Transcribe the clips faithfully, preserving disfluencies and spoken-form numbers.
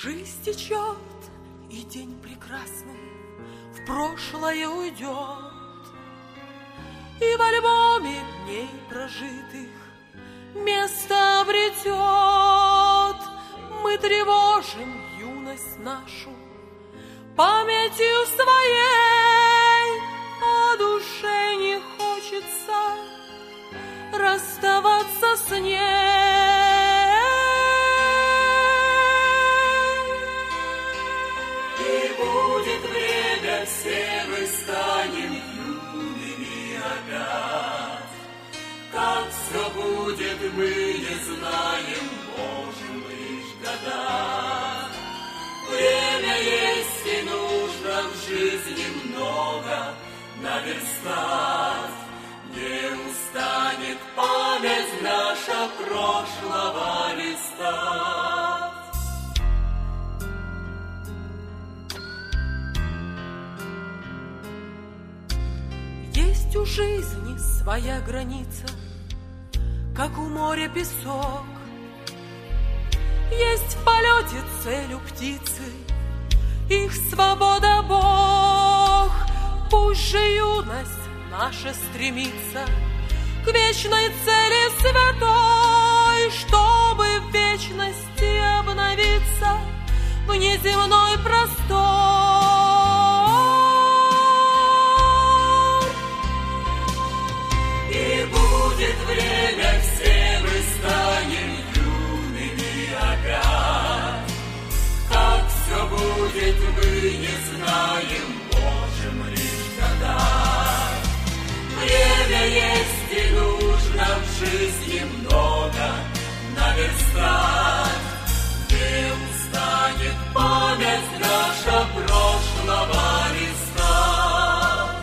Жизнь течет, и день прекрасный в прошлое уйдет, и в альбоме дней прожитых место обретет. Мы тревожим юность нашу памятью своей, а душе не хочется расставаться с ней. И будет время, все мы станем юными опять. Как все будет, мы не знаем, можем лишь гадать. Время есть и нужно в жизни много наверстать. Не устанет память наша прошлого листать. Есть у жизни своя граница, как у моря песок. Есть в полете цель у птицы, их свобода Бог. Пусть же юность наша стремится к вечной цели святой, чтобы в вечности обновиться в неземной простор. И будет время, все мы станем юными опять. Как все будет, мы не знаем, можем лишь гадать. Время есть и нужно в жизни много наверстать. Не устанет память наша прошлого листать.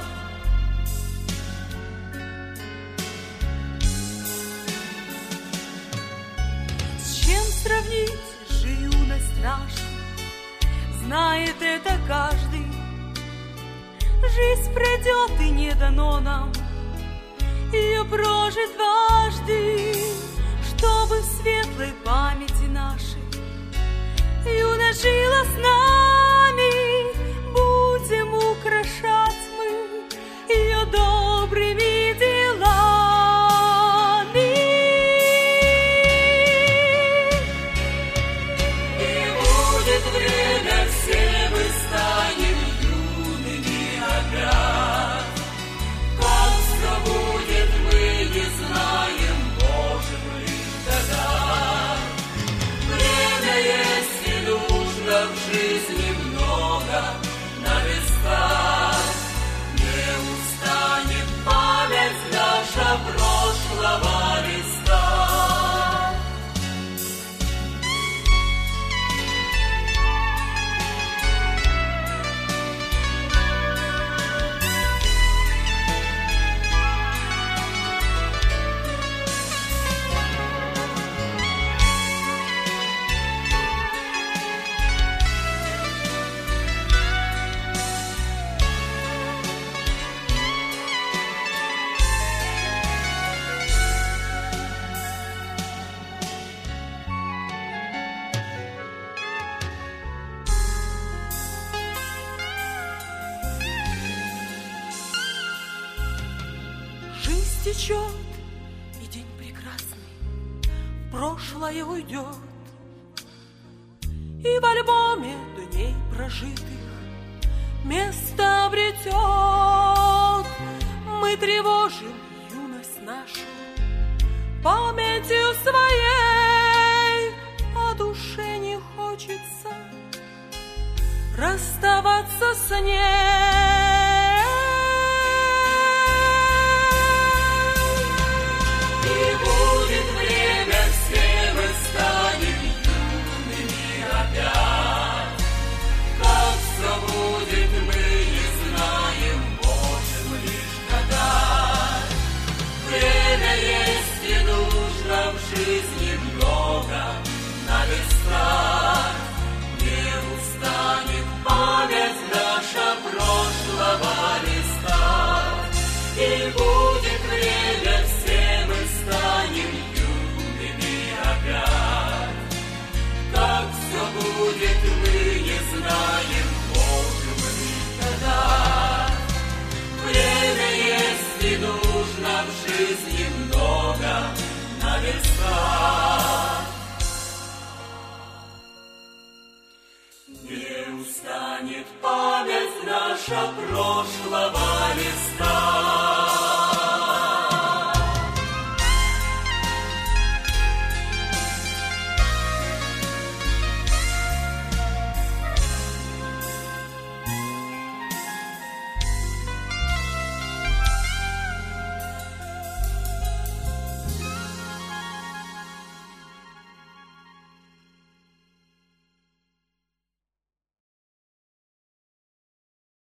С чем сравнить же юность нашу? Знает это каждый. Жизнь пройдет, и не дано нам ее прожить дважды, чтобы в светлой памяти нашей юность жила с нами. Будем украшать мы ее добрыми делами. И будет время, все мы станем юными опять. Как все будет, мы не знаем, можем лишь гадать. Время есть и нужно в жизни много наверстать. Не устанет память наша прошлого листать. Жизнь течет, и день прекрасный в прошлое уйдет, и в альбоме дней прожитых место обретет. Мы тревожим юность нашу памятью своей, а душе не хочется расставаться с ней. И будет время, все мы станем юными опять. Как все будет, мы не знаем, можем лишь гадать. Время есть и нужно в жизни много наверстать. Не устанет память наша. жизни много на висках. Не устанет память наша прошлого листа.